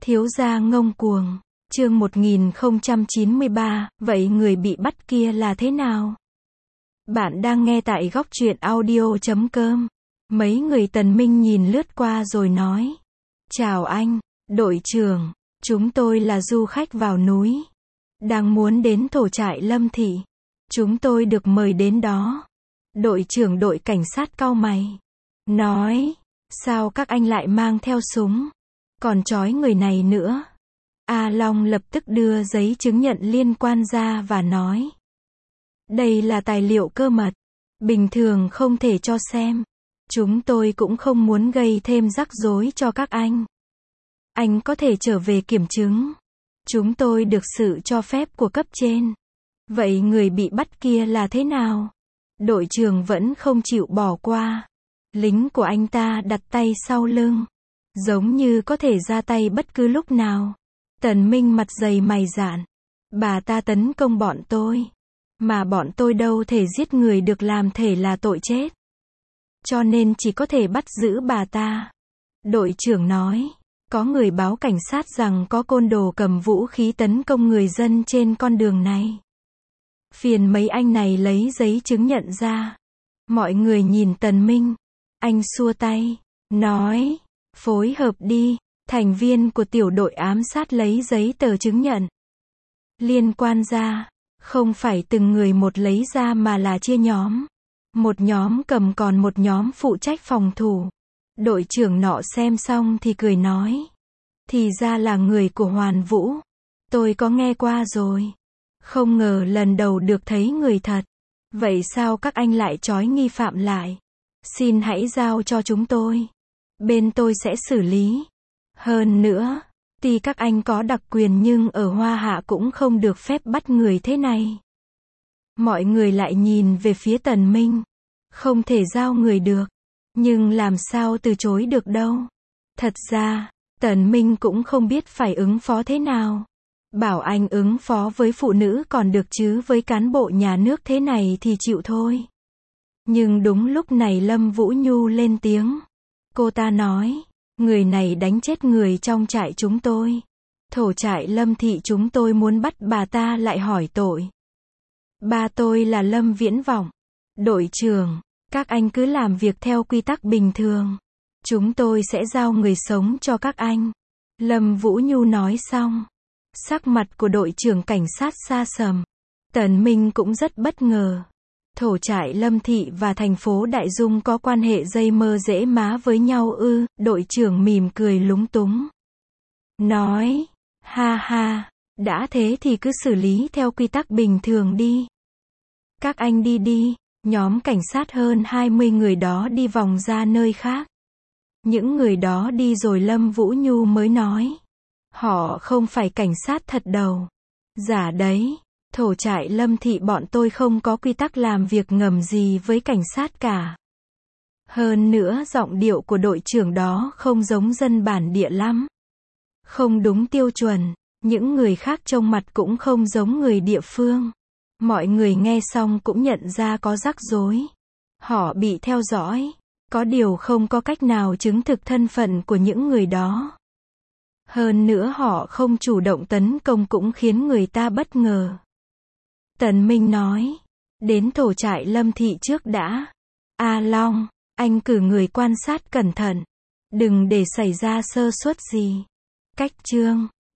Thiếu gia ngông cuồng. Chương 1093, vậy người bị bắt kia là thế nào? Bạn đang nghe tại góc truyện audio.com. Mấy người Tần Minh nhìn lướt qua rồi nói. Chào anh, đội trưởng, chúng tôi là du khách vào núi. Đang muốn đến thổ trại Lâm Thị. Chúng tôi được mời đến đó. Đội trưởng đội cảnh sát cau mày. Nói, sao các anh lại mang theo súng? Còn trói người này nữa. A Long lập tức đưa giấy chứng nhận liên quan ra và nói. Đây là tài liệu cơ mật. Bình thường không thể cho xem. Chúng tôi cũng không muốn gây thêm rắc rối cho các anh. Anh có thể trở về kiểm chứng. Chúng tôi được sự cho phép của cấp trên. Vậy người bị bắt kia là thế nào? Đội trưởng vẫn không chịu bỏ qua. Lính của anh ta đặt tay sau lưng. Giống như có thể ra tay bất cứ lúc nào. Tần Minh mặt dày mày dạn. Bà ta tấn công bọn tôi. Mà bọn tôi đâu thể giết người được, làm thể là tội chết. Cho nên chỉ có thể bắt giữ bà ta. Đội trưởng nói. Có người báo cảnh sát rằng có côn đồ cầm vũ khí tấn công người dân trên con đường này. Phiền mấy anh này lấy giấy chứng nhận ra. Mọi người nhìn Tần Minh. Anh xua tay. Nói. Phối hợp đi. Thành viên của tiểu đội ám sát lấy giấy tờ chứng nhận. Liên quan ra. Không phải từng người một lấy ra mà là chia nhóm. Một nhóm cầm còn một nhóm phụ trách phòng thủ. Đội trưởng nọ xem xong thì cười nói. Thì ra là người của Hoàn Vũ. Tôi có nghe qua rồi. Không ngờ lần đầu được thấy người thật. Vậy sao các anh lại trói nghi phạm lại? Xin hãy giao cho chúng tôi. Bên tôi sẽ xử lý. Hơn nữa, tuy các anh có đặc quyền nhưng ở Hoa Hạ cũng không được phép bắt người thế này. Mọi người lại nhìn về phía Tần Minh. Không thể giao người được. Nhưng làm sao từ chối được đâu. Thật ra, Tần Minh cũng không biết phải ứng phó thế nào. Bảo anh ứng phó với phụ nữ còn được chứ với cán bộ nhà nước thế này thì chịu thôi. Nhưng đúng lúc này Lâm Vũ Nhu lên tiếng. Cô ta nói, người này đánh chết người trong trại chúng tôi. Thổ trại Lâm Thị chúng tôi muốn bắt bà ta lại hỏi tội. Ba tôi là Lâm Viễn Vọng. Đội trưởng, các anh cứ làm việc theo quy tắc bình thường. Chúng tôi sẽ giao người sống cho các anh. Lâm Vũ Nhu nói xong. Sắc mặt của đội trưởng cảnh sát sa sầm. Tần Minh cũng rất bất ngờ. Thổ trại Lâm Thị và thành phố Đại Dung có quan hệ dây mơ rễ má với nhau ư? Đội trưởng mỉm cười lúng túng. Nói, ha ha, đã thế thì cứ xử lý theo quy tắc bình thường đi. Các anh đi đi. Nhóm cảnh sát hơn 20 người đó đi vòng ra nơi khác. Những người đó đi rồi Lâm Vũ Nhu mới nói. Họ không phải cảnh sát thật đâu. Giả đấy. Thổ trại Lâm Thị bọn tôi không có quy tắc làm việc ngầm gì với cảnh sát cả. Hơn nữa giọng điệu của đội trưởng đó không giống dân bản địa lắm. Không đúng tiêu chuẩn. Những người khác trông mặt cũng không giống người địa phương. Mọi người nghe xong cũng nhận ra có rắc rối. Họ bị theo dõi. Có điều không có cách nào chứng thực thân phận của những người đó. Hơn nữa họ không chủ động tấn công cũng khiến người ta bất ngờ. Tần Minh nói. Đến thổ trại Lâm Thị trước đã. A Long, anh cử người quan sát cẩn thận. Đừng để xảy ra sơ suất gì. Cách chương